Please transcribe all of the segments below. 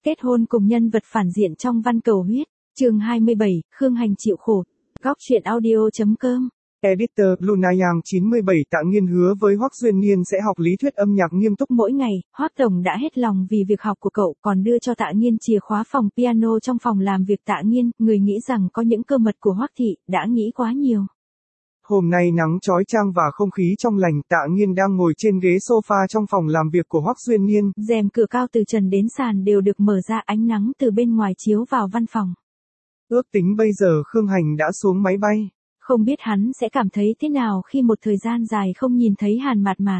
Kết hôn cùng nhân vật phản diện trong Văn Cầu Huyết, chương 27, Khương Hành chịu khổ. Góc truyện audio.com. Editor Lunayang 97 Tạ Nghiên hứa với Hoắc Duyên Niên sẽ học lý thuyết âm nhạc nghiêm túc. Mỗi ngày, Hoắc Tổng đã hết lòng vì việc học của cậu, còn đưa cho Tạ Nghiên chìa khóa phòng piano trong phòng làm việc. Tạ Nghiên, người nghĩ rằng có những cơ mật của Hoắc thị, đã nghĩ quá nhiều. Hôm nay nắng chói chang và không khí trong lành, Tạ Nghiên đang ngồi trên ghế sofa trong phòng làm việc của Hoắc Duyên Niên. Rèm cửa cao từ trần đến sàn đều được mở ra, ánh nắng từ bên ngoài chiếu vào văn phòng. Ước tính bây giờ Khương Hành đã xuống máy bay. Không biết hắn sẽ cảm thấy thế nào khi một thời gian dài không nhìn thấy Hàn Mạt Mạt.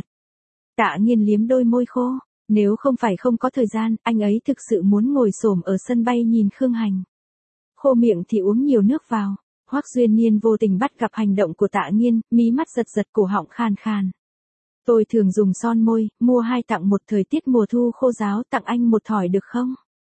Tạ Nghiên liếm đôi môi khô. Nếu không phải không có thời gian, anh ấy thực sự muốn ngồi xổm ở sân bay nhìn Khương Hành. Khô miệng thì uống nhiều nước vào. Hoắc Duyên Niên vô tình bắt gặp hành động của Tạ Nghiên, mí mắt giật giật, cổ họng khan khan. Tôi thường dùng son môi, mua 2 tặng 1, thời tiết mùa thu khô ráo, tặng anh 1 thỏi được không?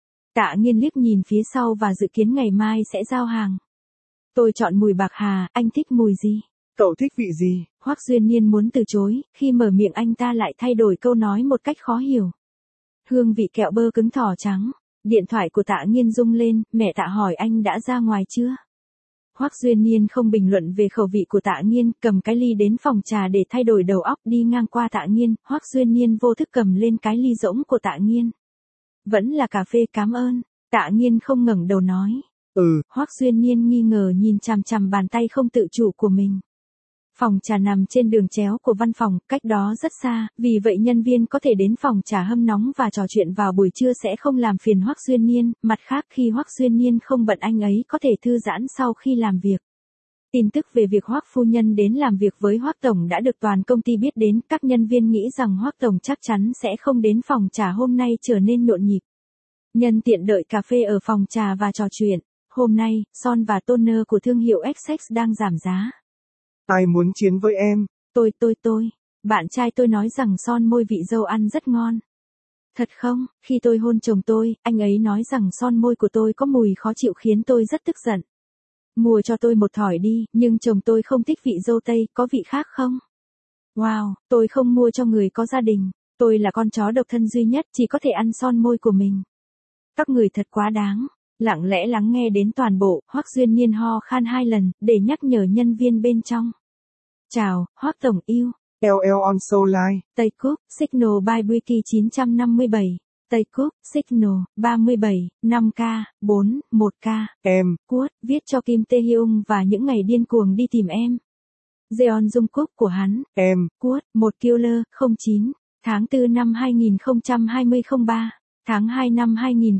Tạ Nghiên liếc nhìn phía sau và dự kiến ngày mai sẽ giao hàng. Tôi chọn mùi bạc hà, anh thích mùi gì? Cậu thích vị gì? Hoắc Duyên Niên muốn từ chối, khi mở miệng anh ta lại thay đổi câu nói một cách khó hiểu. Hương vị kẹo bơ cứng thỏ trắng. Điện thoại của Tạ Nghiên rung lên, mẹ Tạ hỏi anh đã ra ngoài chưa? Hoắc Duyên Niên không bình luận về khẩu vị của Tạ Nghiên, cầm cái ly đến phòng trà để thay đổi đầu óc. Đi ngang qua Tạ Nghiên, Hoắc Duyên Niên vô thức cầm lên cái ly rỗng của Tạ Nghiên. Vẫn là cà phê, cảm ơn. Tạ Nghiên không ngẩng đầu nói. Hoắc Duyên Niên nghi ngờ nhìn chằm chằm bàn tay không tự chủ của mình. Phòng trà nằm trên đường chéo của văn phòng, cách đó rất xa, vì vậy nhân viên có thể đến phòng trà hâm nóng và trò chuyện vào buổi trưa sẽ không làm phiền Hoắc Duyên Niên. Mặt khác, khi Hoắc Duyên Niên không bận, anh ấy có thể thư giãn sau khi làm việc. Tin tức về việc Hoắc phu nhân đến làm việc với Hoắc Tổng đã được toàn công ty biết đến. Các nhân viên nghĩ rằng Hoắc Tổng chắc chắn sẽ không đến phòng trà hôm nay, trở nên nhộn nhịp. Nhân tiện đợi cà phê ở phòng trà và trò chuyện. Hôm nay, son và toner của thương hiệu Essex đang giảm giá. Ai muốn chiến với em? Tôi. Bạn trai tôi nói rằng son môi vị dâu ăn rất ngon. Thật không? Khi tôi hôn chồng tôi, anh ấy nói rằng son môi của tôi có mùi khó chịu khiến tôi rất tức giận. Mua cho tôi 1 thỏi đi, nhưng chồng tôi không thích vị dâu tây, có vị khác không? Wow, tôi không mua cho người có gia đình. Tôi là con chó độc thân duy nhất, chỉ có thể ăn son môi của mình. Các người thật quá đáng. Lặng lẽ lắng nghe đến toàn bộ, Hoắc Duyên Niên ho khan 2 lần, để nhắc nhở nhân viên bên trong. Chào, Hoắc Tổng yêu. LL on Soul Line. Tây Cúc, Signal by Wiki 957. Tây Cúc, Signal, 37, 5K, 4, 1K. Em. Quote, viết cho Kim Tae Hyung và những ngày điên cuồng đi tìm em. Jeon Jung Kook của hắn. Em. Quote, 1 Killer, 09. Tháng 4 năm 2020 03. Tháng 2 năm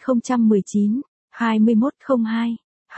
2019. 2102,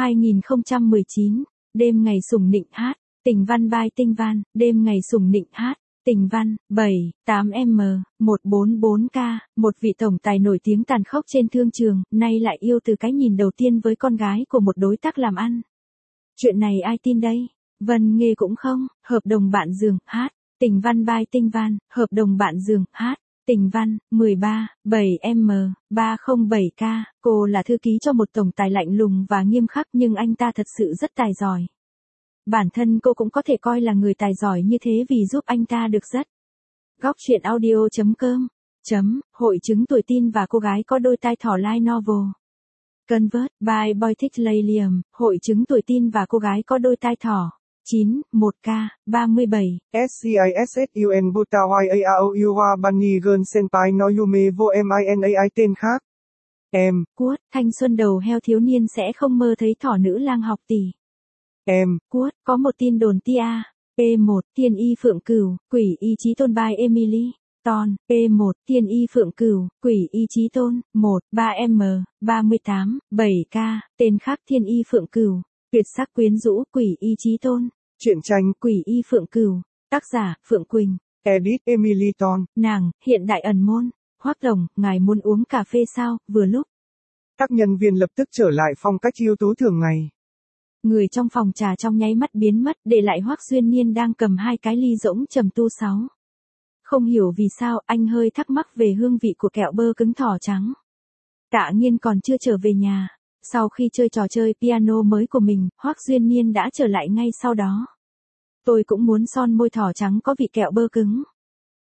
2019, đêm ngày sủng nịnh hát, tình văn by Tinh Văn, đêm ngày sủng nịnh hát, tình văn, 7, 8M, 144K, một vị tổng tài nổi tiếng tàn khốc trên thương trường, nay lại yêu từ cái nhìn đầu tiên với con gái của một đối tác làm ăn. Chuyện này ai tin đây? Vân Nghê cũng không, hợp đồng bạn giường, hát, tình văn by Tinh Văn, hợp đồng bạn giường, hát. Tình văn, 13, 7M, 307K, cô là thư ký cho một tổng tài lạnh lùng và nghiêm khắc, nhưng anh ta thật sự rất tài giỏi. Bản thân cô cũng có thể coi là người tài giỏi như thế vì giúp anh ta được rất. Góc truyện audio.com. Hội chứng tuổi teen và cô gái có đôi tai thỏ light novel. Convert by Boytick Liam, hội chứng tuổi teen và cô gái có đôi tai thỏ. 9, 1K, 37. SCISSUN Butawaiaoua Bunny Girl Senpai no Yume Wo Minai tên khác. Em. Quote, thanh xuân đầu heo thiếu niên sẽ không mơ thấy thỏ nữ lang học tỷ. Em. Quote, có một tin đồn tia. P1, Thiên Y Phượng Cửu, Quỷ Y Chí Tôn by Emily. Ton, P1, Thiên Y Phượng Cửu, Quỷ Y Chí Tôn, 1, 3M, 38, 7K, tên khác Thiên Y Phượng Cửu. Tuyệt sắc quyến rũ, Quỷ Y Chí Tôn. Truyện tranh, Quỷ Y Phượng Cửu. Tác giả, Phượng Quỳnh. Edit Emily Ton. Nàng, hiện đại ẩn môn. Hoắc Tổng, ngài muốn uống cà phê sao? Vừa lúc. Các nhân viên lập tức trở lại phong cách ưu tú thường ngày. Người trong phòng trà trong nháy mắt biến mất, để lại Hoắc Duyên Niên đang cầm 2 cái ly rỗng trầm tu 6. Không hiểu vì sao, anh hơi thắc mắc về hương vị của kẹo bơ cứng thỏ trắng. Tạ Nghiên còn chưa trở về nhà. Sau khi chơi trò chơi piano mới của mình, Hoắc Duyên Niên đã trở lại ngay sau đó. Tôi cũng muốn son môi thỏ trắng có vị kẹo bơ cứng.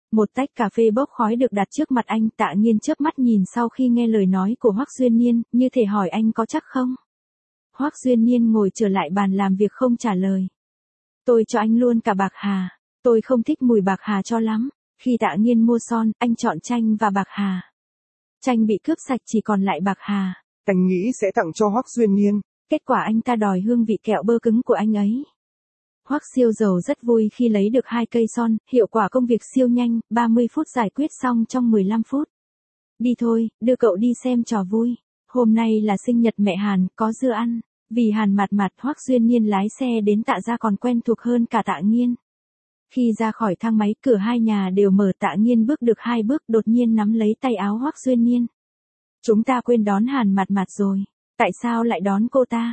Một tách cà phê bốc khói được đặt trước mặt anh, Tạ Nghiên chớp mắt nhìn sau khi nghe lời nói của Hoắc Duyên Niên, như thể hỏi anh có chắc không. Hoắc Duyên Niên ngồi trở lại bàn làm việc không trả lời. Tôi cho anh luôn cả bạc hà. Tôi không thích mùi bạc hà cho lắm. Khi Tạ Nghiên mua son, anh chọn chanh và bạc hà. Chanh bị cướp sạch chỉ còn lại bạc hà. Anh nghĩ sẽ tặng cho Hoắc Duyên Niên. Kết quả anh ta đòi hương vị kẹo bơ cứng của anh ấy. Hoắc siêu giàu rất vui khi lấy được 2 cây son, hiệu quả công việc siêu nhanh, 30 phút giải quyết xong trong 15 phút. Đi thôi, đưa cậu đi xem trò vui. Hôm nay là sinh nhật mẹ Hàn, có dưa ăn. Vì Hàn mặt mặt, Hoắc Duyên Niên lái xe đến Tạ gia còn quen thuộc hơn cả Tạ Nghiên. Khi ra khỏi thang máy, cửa hai nhà đều mở, Tạ Nghiên bước được 2 bước đột nhiên nắm lấy tay áo Hoắc Duyên Niên. Chúng ta quên đón Hàn mặt mặt rồi. Tại sao lại đón cô ta?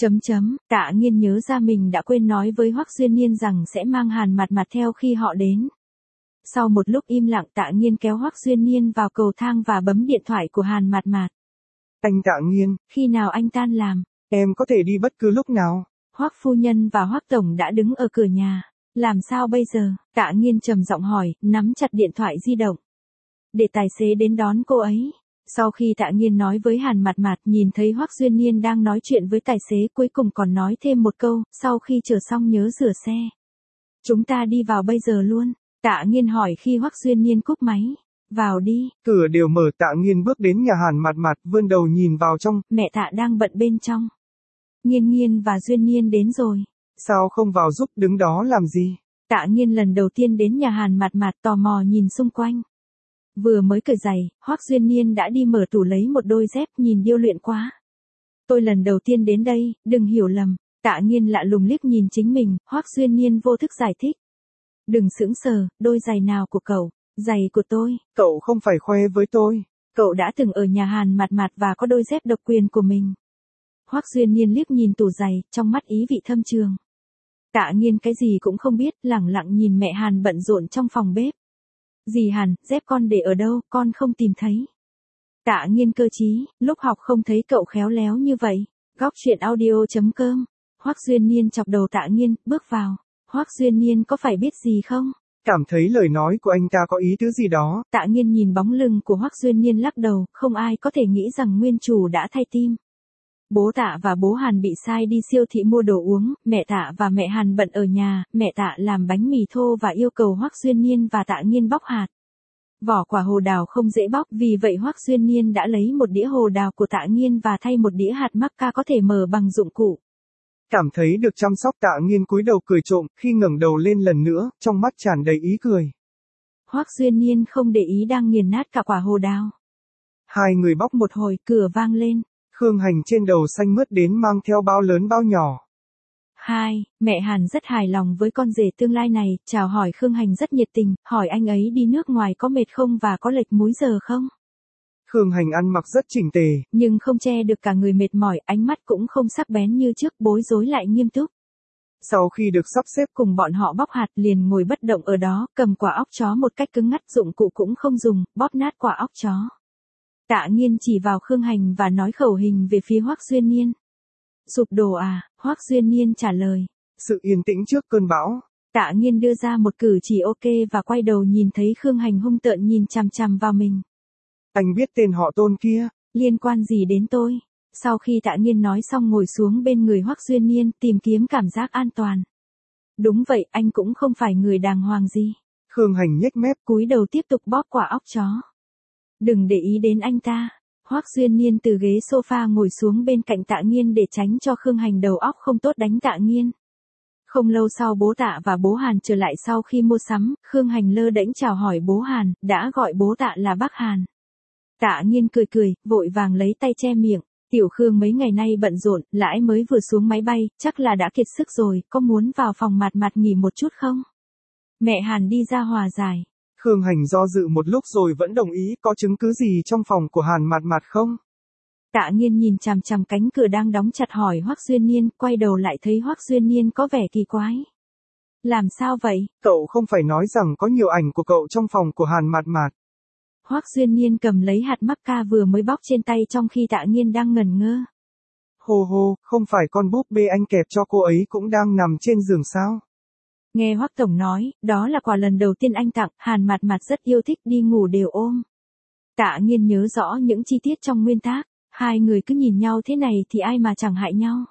Tạ Nghiên nhớ ra mình đã quên nói với Hoắc Duyên Niên rằng sẽ mang Hàn mặt mặt theo khi họ đến. Sau một lúc im lặng, Tạ Nghiên kéo Hoắc Duyên Niên vào cầu thang và bấm điện thoại của Hàn mặt mặt. Anh Tạ Nghiên. Khi nào anh tan làm? Em có thể đi bất cứ lúc nào. Hoắc phu nhân và Hoắc tổng đã đứng ở cửa nhà. Làm sao bây giờ? Tạ Nghiên trầm giọng hỏi, nắm chặt điện thoại di động. Để tài xế đến đón cô ấy. Sau khi Tạ Nghiên nói với Hàn mặt mặt, nhìn thấy Hoắc Duyên Niên đang nói chuyện với tài xế, cuối cùng còn nói thêm một câu, sau khi chở xong nhớ rửa xe. Chúng ta đi vào bây giờ luôn. Tạ Nghiên hỏi khi Hoắc Duyên Niên cúp máy. Vào đi. Cửa đều mở, Tạ Nghiên bước đến nhà Hàn mặt mặt, vươn đầu nhìn vào trong. Mẹ Tạ đang bận bên trong. Nghiên Nghiên và Duyên Niên đến rồi. Sao không vào giúp, đứng đó làm gì? Tạ Nghiên lần đầu tiên đến nhà Hàn mặt mặt, tò mò nhìn xung quanh. Vừa mới cởi giày, Hoắc Duyên Niên đã đi mở tủ lấy một đôi dép, nhìn điêu luyện quá. Tôi lần đầu tiên đến đây, đừng hiểu lầm. Tạ Nghiên lạ lùng liếc nhìn chính mình, Hoắc Duyên Niên vô thức giải thích. Đừng sững sờ, đôi giày nào của cậu? Giày của tôi. Cậu không phải khoe với tôi. Cậu đã từng ở nhà Hàn mặt mặt và có đôi dép độc quyền của mình. Hoắc Duyên Niên liếc nhìn tủ giày, trong mắt ý vị thâm trường. Tạ Nghiên cái gì cũng không biết, lẳng lặng nhìn mẹ Hàn bận rộn trong phòng bếp. Dì Hàn, dép con để ở đâu, con không tìm thấy. Tạ Nghiên cơ trí, lúc học không thấy cậu khéo léo như vậy. Góc truyện audio.com. Hoắc Duyên Niên chọc đầu Tạ Nghiên, bước vào. Hoắc Duyên Niên có phải biết gì không? Cảm thấy lời nói của anh ta có ý tứ gì đó. Tạ Nghiên nhìn bóng lưng của Hoắc Duyên Niên lắc đầu, không ai có thể nghĩ rằng nguyên chủ đã thay tim. Bố Tạ và bố Hàn bị sai đi siêu thị mua đồ uống, mẹ Tạ và mẹ Hàn bận ở nhà, mẹ Tạ làm bánh mì thô và yêu cầu Hoắc Duyên Niên và Tạ Nghiên bóc hạt. Vỏ quả hồ đào không dễ bóc, vì vậy Hoắc Duyên Niên đã lấy một đĩa hồ đào của Tạ Nghiên và thay một đĩa hạt mắc ca có thể mở bằng dụng cụ. Cảm thấy được chăm sóc, Tạ Nghiên cúi đầu cười trộm, khi ngẩng đầu lên lần nữa, trong mắt tràn đầy ý cười. Hoắc Duyên Niên không để ý đang nghiền nát cả quả hồ đào. Hai người bóc một hồi, cửa vang lên. Khương Hành trên đầu xanh mướt đến mang theo bao lớn bao nhỏ. Mẹ Hàn rất hài lòng với con rể tương lai này, chào hỏi Khương Hành rất nhiệt tình, hỏi anh ấy đi nước ngoài có mệt không và có lệch múi giờ không. Khương Hành ăn mặc rất chỉnh tề, nhưng không che được cả người mệt mỏi, ánh mắt cũng không sắc bén như trước, bối rối lại nghiêm túc. Sau khi được sắp xếp cùng bọn họ bóc hạt, liền ngồi bất động ở đó, cầm quả óc chó một cách cứng ngắt, dụng cụ cũng không dùng, bóp nát quả óc chó. Tạ Nghiên chỉ vào Khương Hành và nói khẩu hình về phía Hoắc Duyên Niên. Sụp đổ à? Hoắc Duyên Niên trả lời. Sự yên tĩnh trước cơn bão. Tạ Nghiên đưa ra một cử chỉ ok và quay đầu nhìn thấy Khương Hành hung tợn nhìn chằm chằm vào mình. Anh biết tên họ Tôn kia. Liên quan gì đến tôi? Sau khi Tạ Nghiên nói xong ngồi xuống bên người Hoắc Duyên Niên, tìm kiếm cảm giác an toàn. Đúng vậy, anh cũng không phải người đàng hoàng gì. Khương Hành nhếch mép, cúi đầu tiếp tục bóp quả óc chó. Đừng để ý đến anh ta. Hoắc Duyên Niên từ ghế sofa ngồi xuống bên cạnh Tạ Nghiên để tránh cho Khương Hành đầu óc không tốt đánh Tạ Nghiên. Không lâu sau bố Tạ và bố Hàn trở lại sau khi mua sắm, Khương Hành lơ đễnh chào hỏi bố Hàn, đã gọi bố Tạ là bác Hàn. Tạ Nghiên cười cười, vội vàng lấy tay che miệng. Tiểu Khương mấy ngày nay bận rộn, lãi mới vừa xuống máy bay, chắc là đã kiệt sức rồi, có muốn vào phòng mặt mặt nghỉ một chút không? Mẹ Hàn đi ra hòa giải. Khương Hành do dự một lúc rồi vẫn đồng ý, có chứng cứ gì trong phòng của Hàn mặt mặt không? Tạ Nghiên nhìn chằm chằm cánh cửa đang đóng chặt hỏi Hoắc Duyên Niên, quay đầu lại thấy Hoắc Duyên Niên có vẻ kỳ quái. Làm sao vậy? Cậu không phải nói rằng có nhiều ảnh của cậu trong phòng của Hàn mặt mặt. Hoắc Duyên Niên cầm lấy hạt mắc ca vừa mới bóc trên tay trong khi Tạ Nghiên đang ngẩn ngơ. Hô hô, không phải con búp bê anh kẹp cho cô ấy cũng đang nằm trên giường sao? Nghe Hoắc tổng nói, đó là quà lần đầu tiên anh tặng, Hàn Mạt Mạt rất yêu thích đi ngủ đều ôm. Tạ Nghiên nhớ rõ những chi tiết trong nguyên tác, hai người cứ nhìn nhau thế này thì ai mà chẳng hại nhau.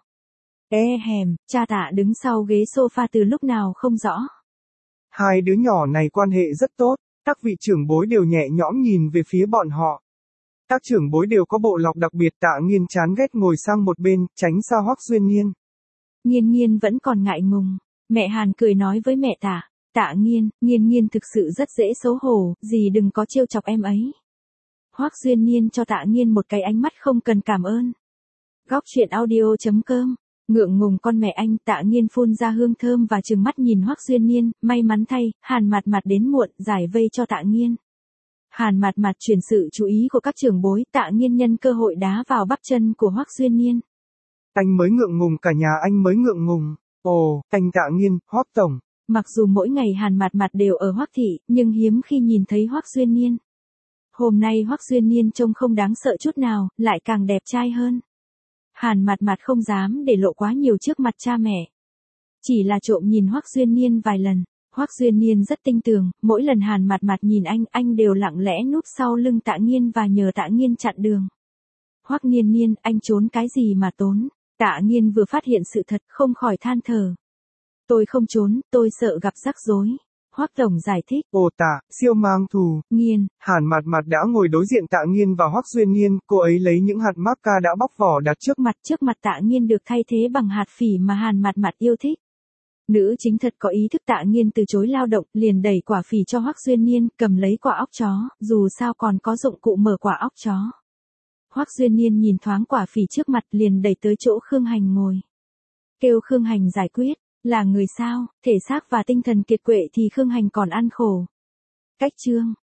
Hèm, cha Tạ đứng sau ghế sofa từ lúc nào không rõ. Hai đứa nhỏ này quan hệ rất tốt, các vị trưởng bối đều nhẹ nhõm nhìn về phía bọn họ. Các trưởng bối đều có bộ lọc đặc biệt. Tạ Nghiên chán ghét ngồi sang một bên, tránh xa Hoắc Duyên Nhiên. Nghiên Nghiên vẫn còn ngại ngùng. Mẹ Hàn cười nói với mẹ Tạ, Tạ Nghiên, Nghiên Nghiên thực sự rất dễ xấu hổ, dì đừng có trêu chọc em ấy. Hoắc Duyên Nhiên cho Tạ Nghiên một cái ánh mắt không cần cảm ơn. Góc truyện audio.com. Ngượng ngùng con mẹ anh. Tạ Nghiên phun ra hương thơm và trừng mắt nhìn Hoắc Duyên Nhiên, may mắn thay, Hàn Mạt Mạt đến muộn, giải vây cho Tạ Nghiên. Hàn Mạt Mạt chuyển sự chú ý của các trưởng bối, Tạ Nghiên nhân cơ hội đá vào bắp chân của Hoắc Duyên Nhiên. Anh mới ngượng ngùng, cả nhà anh mới ngượng ngùng. Ồ, anh Tạ Nghiên, Hoắc tổng. Mặc dù mỗi ngày Hàn Mạt Mạt đều ở Hoắc thị, nhưng hiếm khi nhìn thấy Hoắc Duyên Nhiên. Hôm nay Hoắc Duyên Nhiên trông không đáng sợ chút nào, lại càng đẹp trai hơn. Hàn Mạt Mạt không dám để lộ quá nhiều trước mặt cha mẹ. Chỉ là trộm nhìn Hoắc Duyên Nhiên vài lần. Hoắc Duyên Nhiên rất tinh tường, mỗi lần Hàn Mạt Mạt nhìn anh đều lặng lẽ núp sau lưng Tạ Nghiên và nhờ Tạ Nghiên chặn đường. Hoắc Nghiên Nghiên, anh trốn cái gì mà tốn? Tạ Nghiên vừa phát hiện sự thật, không khỏi than thở. Tôi không trốn, tôi sợ gặp rắc rối. Hoắc tổng giải thích. Ồ Tạ, siêu mang thù. Nghiên. Hàn Mạt Mạt đã ngồi đối diện Tạ Nghiên và Hoắc Duyên Nhiên, cô ấy lấy những hạt macca đã bóc vỏ đặt trước mặt Tạ Nghiên được thay thế bằng hạt phỉ mà Hàn Mạt Mạt yêu thích. Nữ chính thật có ý thức. Tạ Nghiên từ chối lao động, liền đẩy quả phỉ cho Hoắc Duyên Nhiên, cầm lấy quả óc chó, dù sao còn có dụng cụ mở quả óc chó. Hoắc Duyên Nhiên nhìn thoáng quả phỉ trước mặt liền đẩy tới chỗ Khương Hành ngồi. Kêu Khương Hành giải quyết, là người sao, thể xác và tinh thần kiệt quệ thì Khương Hành còn ăn khổ. Cách chương.